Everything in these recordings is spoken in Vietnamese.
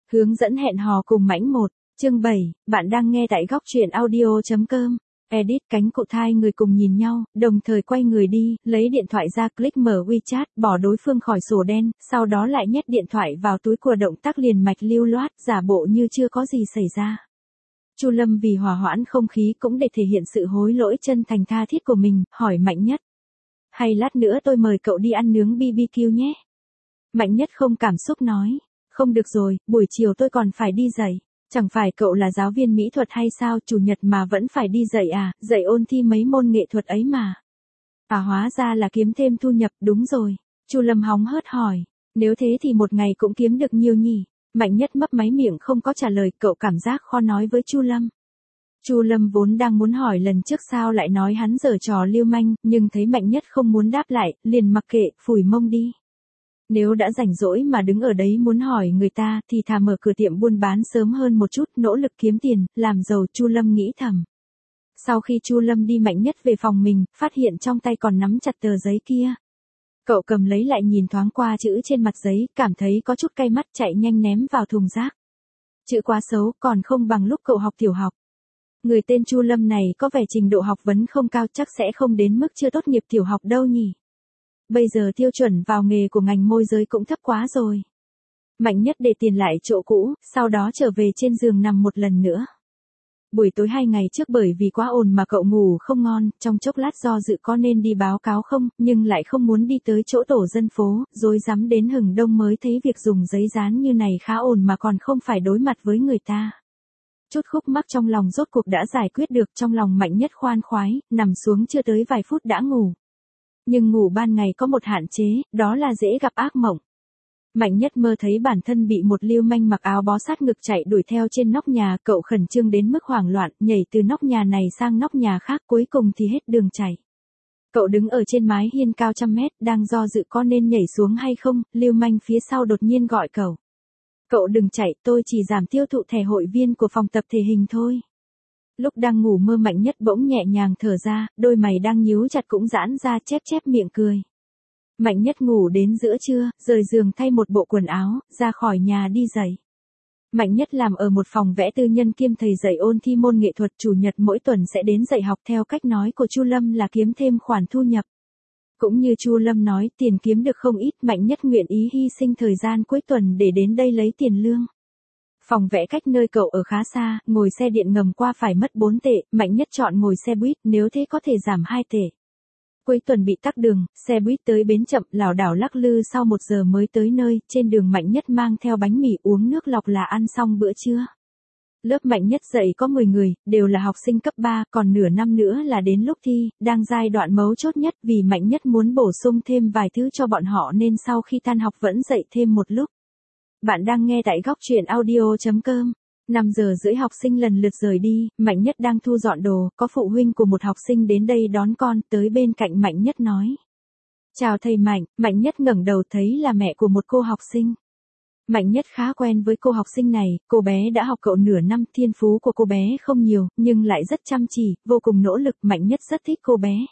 Hướng dẫn hẹn hò cùng Mãnh một, chương 7, bạn đang nghe tại góc truyện audio.com. Edit cánh cụt hai người cùng nhìn nhau, đồng thời quay người đi, lấy điện thoại ra click mở WeChat, bỏ đối phương khỏi sổ đen, sau đó lại nhét điện thoại vào túi của động tác liền mạch lưu loát, giả bộ như chưa có gì xảy ra. Chu Lâm vì hòa hoãn không khí cũng để thể hiện sự hối lỗi chân thành tha thiết của mình, hỏi Mạnh Nhất. Hay lát nữa tôi mời cậu đi ăn nướng BBQ nhé. Mạnh Nhất không cảm xúc nói. Không được rồi, buổi chiều tôi còn phải đi dạy. Chẳng phải cậu là giáo viên mỹ thuật hay sao, chủ nhật mà vẫn phải đi dạy à, dạy ôn thi mấy môn nghệ thuật ấy mà. À hóa ra là kiếm thêm thu nhập, đúng rồi. Chu Lâm hóng hớt hỏi, nếu thế thì một ngày cũng kiếm được nhiều nhỉ? Mạnh Nhất mấp máy miệng không có trả lời, cậu cảm giác khó nói với Chu Lâm. Chu Lâm vốn đang muốn hỏi lần trước sao lại nói hắn giở trò lưu manh, nhưng thấy Mạnh Nhất không muốn đáp lại, liền mặc kệ, phủi mông đi. Nếu đã rảnh rỗi mà đứng ở đấy muốn hỏi người ta thì thà mở cửa tiệm buôn bán sớm hơn một chút, nỗ lực kiếm tiền, làm giàu, Chu Lâm nghĩ thầm. Sau khi Chu Lâm đi, Mạnh Nhất về phòng mình, phát hiện trong tay còn nắm chặt tờ giấy kia. Cậu cầm lấy lại nhìn thoáng qua chữ trên mặt giấy, cảm thấy có chút cay mắt, chạy nhanh ném vào thùng rác. Chữ quá xấu, còn không bằng lúc cậu học tiểu học. Người tên Chu Lâm này có vẻ trình độ học vấn không cao, chắc sẽ không đến mức chưa tốt nghiệp tiểu học đâu nhỉ. Bây giờ tiêu chuẩn vào nghề của ngành môi giới cũng thấp quá rồi. Mạnh Nhất để tiền lại chỗ cũ, sau đó trở về trên giường nằm một lần nữa. Buổi tối 2 ngày trước bởi vì quá ồn mà cậu ngủ không ngon, trong chốc lát do dự có nên đi báo cáo không, nhưng lại không muốn đi tới chỗ tổ dân phố, rối rắm đến hừng đông mới thấy việc dùng giấy dán như này khá ổn mà còn không phải đối mặt với người ta. Chút khúc mắc trong lòng rốt cuộc đã giải quyết được, trong lòng Mạnh Nhất khoan khoái, nằm xuống chưa tới vài phút đã ngủ. Nhưng ngủ ban ngày có một hạn chế, đó là dễ gặp ác mộng. Mạnh Nhất mơ thấy bản thân bị một lưu manh mặc áo bó sát ngực chạy đuổi theo trên nóc nhà, cậu khẩn trương đến mức hoảng loạn, nhảy từ nóc nhà này sang nóc nhà khác, cuối cùng thì hết đường chạy. Cậu đứng ở trên mái hiên cao trăm mét, đang do dự có nên nhảy xuống hay không, lưu manh phía sau đột nhiên gọi cậu. Cậu đừng chạy, tôi chỉ giảm tiêu thụ thẻ hội viên của phòng tập thể hình thôi. Lúc đang ngủ mơ, Mạnh Nhất bỗng nhẹ nhàng thở ra, đôi mày đang nhíu chặt cũng giãn ra, chép chép miệng cười. Mạnh Nhất ngủ đến giữa trưa, rời giường thay một bộ quần áo, ra khỏi nhà đi dạy. Mạnh Nhất làm ở một phòng vẽ tư nhân kiêm thầy dạy ôn thi môn nghệ thuật, chủ nhật mỗi tuần sẽ đến dạy học, theo cách nói của Chu Lâm là kiếm thêm khoản thu nhập. Cũng như Chu Lâm nói, tiền kiếm được không ít, Mạnh Nhất nguyện ý hy sinh thời gian cuối tuần để đến đây lấy tiền lương. Phòng vẽ cách nơi cậu ở khá xa, ngồi xe điện ngầm qua phải mất 4 tệ, Mạnh Nhất chọn ngồi xe buýt, nếu thế có thể giảm 2 tệ. Cuối tuần bị tắc đường, xe buýt tới bến chậm, lảo đảo lắc lư, sau 1 giờ mới tới nơi, trên đường Mạnh Nhất mang theo bánh mì, uống nước lọc là ăn xong bữa trưa. Lớp Mạnh Nhất dạy có 10 người, đều là học sinh cấp 3, còn nửa năm nữa là đến lúc thi, đang giai đoạn mấu chốt nhất, vì Mạnh Nhất muốn bổ sung thêm vài thứ cho bọn họ nên sau khi tan học vẫn dạy thêm một lúc. Bạn đang nghe tại góc truyện audio.com. 5 giờ rưỡi học sinh lần lượt rời đi, Mạnh Nhất đang thu dọn đồ, có phụ huynh của một học sinh đến đây đón con, tới bên cạnh Mạnh Nhất nói. Chào thầy Mạnh, Mạnh Nhất ngẩng đầu thấy là mẹ của một cô học sinh. Mạnh Nhất khá quen với cô học sinh này, cô bé đã học cậu nửa năm, thiên phú của cô bé không nhiều, nhưng lại rất chăm chỉ, vô cùng nỗ lực, Mạnh Nhất rất thích cô bé.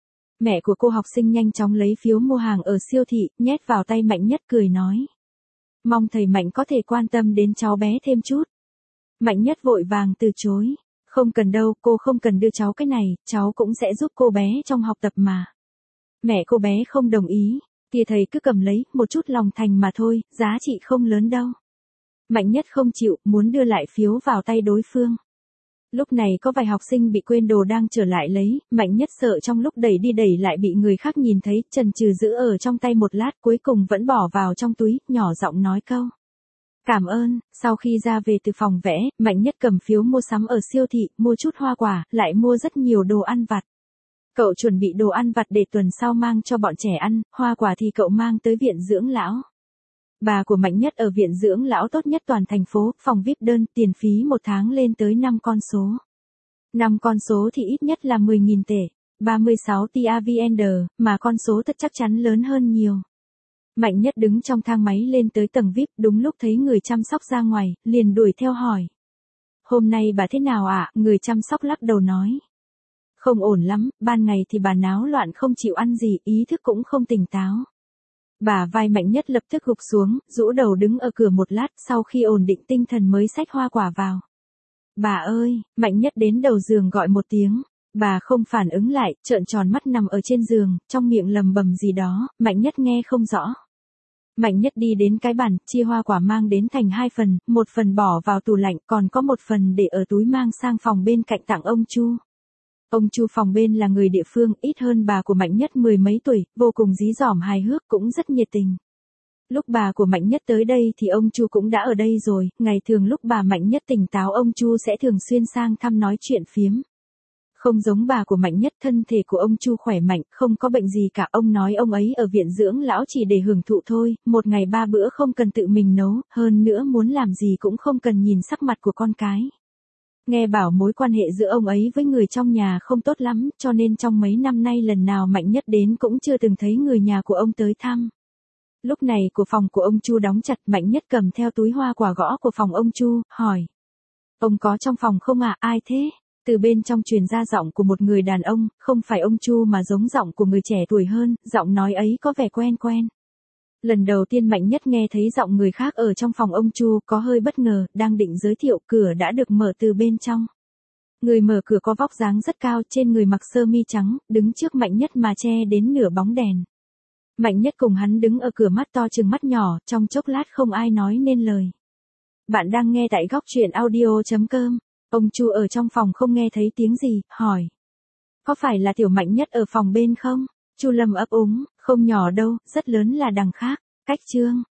Mẹ của cô học sinh nhanh chóng lấy phiếu mua hàng ở siêu thị, nhét vào tay Mạnh Nhất cười nói. Mong thầy Mạnh có thể quan tâm đến cháu bé thêm chút. Mạnh Nhất vội vàng từ chối. Không cần đâu, cô không cần đưa cháu cái này, cháu cũng sẽ giúp cô bé trong học tập mà. Mẹ cô bé không đồng ý. Kìa thầy cứ cầm lấy, một chút lòng thành mà thôi, giá trị không lớn đâu. Mạnh Nhất không chịu, muốn đưa lại phiếu vào tay đối phương. Lúc này có vài học sinh bị quên đồ đang trở lại lấy, Mạnh Nhất sợ trong lúc đẩy đi đẩy lại bị người khác nhìn thấy, chần chừ giữ ở trong tay một lát, cuối cùng vẫn bỏ vào trong túi, nhỏ giọng nói câu. Cảm ơn. Sau khi ra về từ phòng vẽ, Mạnh Nhất cầm phiếu mua sắm ở siêu thị, mua chút hoa quả, lại mua rất nhiều đồ ăn vặt. Cậu chuẩn bị đồ ăn vặt để tuần sau mang cho bọn trẻ ăn, hoa quả thì cậu mang tới viện dưỡng lão. Bà của Mạnh Nhất ở viện dưỡng lão tốt nhất toàn thành phố, phòng VIP đơn, tiền phí một tháng lên tới 5 con số. 5 con số thì ít nhất là 10.000 tệ, 36 TAVN, mà con số thật chắc chắn lớn hơn nhiều. Mạnh Nhất đứng trong thang máy lên tới tầng VIP, đúng lúc thấy người chăm sóc ra ngoài, liền đuổi theo hỏi. Hôm nay bà thế nào ạ? Người chăm sóc lắc đầu nói. Không ổn lắm, ban ngày thì bà náo loạn không chịu ăn gì, ý thức cũng không tỉnh táo. Bả vai Mạnh Nhất lập tức gục xuống, rũ đầu đứng ở cửa một lát, sau khi ổn định tinh thần mới xách hoa quả vào. Bà ơi, Mạnh Nhất đến đầu giường gọi một tiếng. Bà không phản ứng lại, trợn tròn mắt nằm ở trên giường, trong miệng lầm bầm gì đó, Mạnh Nhất nghe không rõ. Mạnh Nhất đi đến cái bàn, chia hoa quả mang đến thành 2 phần, một phần bỏ vào tủ lạnh, còn có một phần để ở túi mang sang phòng bên cạnh tặng ông Chu. Ông Chu phòng bên là người địa phương, ít hơn bà của Mạnh Nhất 10 mấy tuổi, vô cùng dí dỏm hài hước, cũng rất nhiệt tình. Lúc bà của Mạnh Nhất tới đây thì ông Chu cũng đã ở đây rồi, ngày thường lúc bà Mạnh Nhất tỉnh táo ông Chu sẽ thường xuyên sang thăm nói chuyện phiếm. Không giống bà của Mạnh Nhất, thân thể của ông Chu khỏe mạnh, không có bệnh gì cả, ông nói ông ấy ở viện dưỡng lão chỉ để hưởng thụ thôi, một ngày 3 bữa không cần tự mình nấu, hơn nữa muốn làm gì cũng không cần nhìn sắc mặt của con cái. Nghe bảo mối quan hệ giữa ông ấy với người trong nhà không tốt lắm, cho nên trong mấy năm nay lần nào Mạnh Nhất đến cũng chưa từng thấy người nhà của ông tới thăm. Lúc này phòng của ông Chu đóng chặt, Mạnh Nhất cầm theo túi hoa quả gõ của phòng ông Chu, hỏi. Ông có trong phòng không à, ai thế? Từ bên trong truyền ra giọng của một người đàn ông, không phải ông Chu mà giống giọng của người trẻ tuổi hơn, giọng nói ấy có vẻ quen quen. Lần đầu tiên Mạnh Nhất nghe thấy giọng người khác ở trong phòng ông Chu, có hơi bất ngờ, đang định giới thiệu, cửa đã được mở từ bên trong. Người mở cửa có vóc dáng rất cao, trên người mặc sơ mi trắng, đứng trước Mạnh Nhất mà che đến nửa bóng đèn. Mạnh Nhất cùng hắn đứng ở cửa mắt to trừng mắt nhỏ, trong chốc lát không ai nói nên lời. Bạn đang nghe tại góc truyện audio.com. Ông Chu ở trong phòng không nghe thấy tiếng gì, hỏi. Có phải là tiểu Mạnh Nhất ở phòng bên không? Chu Lâm ấp úng, không nhỏ đâu, rất lớn là đằng khác. Cách chương.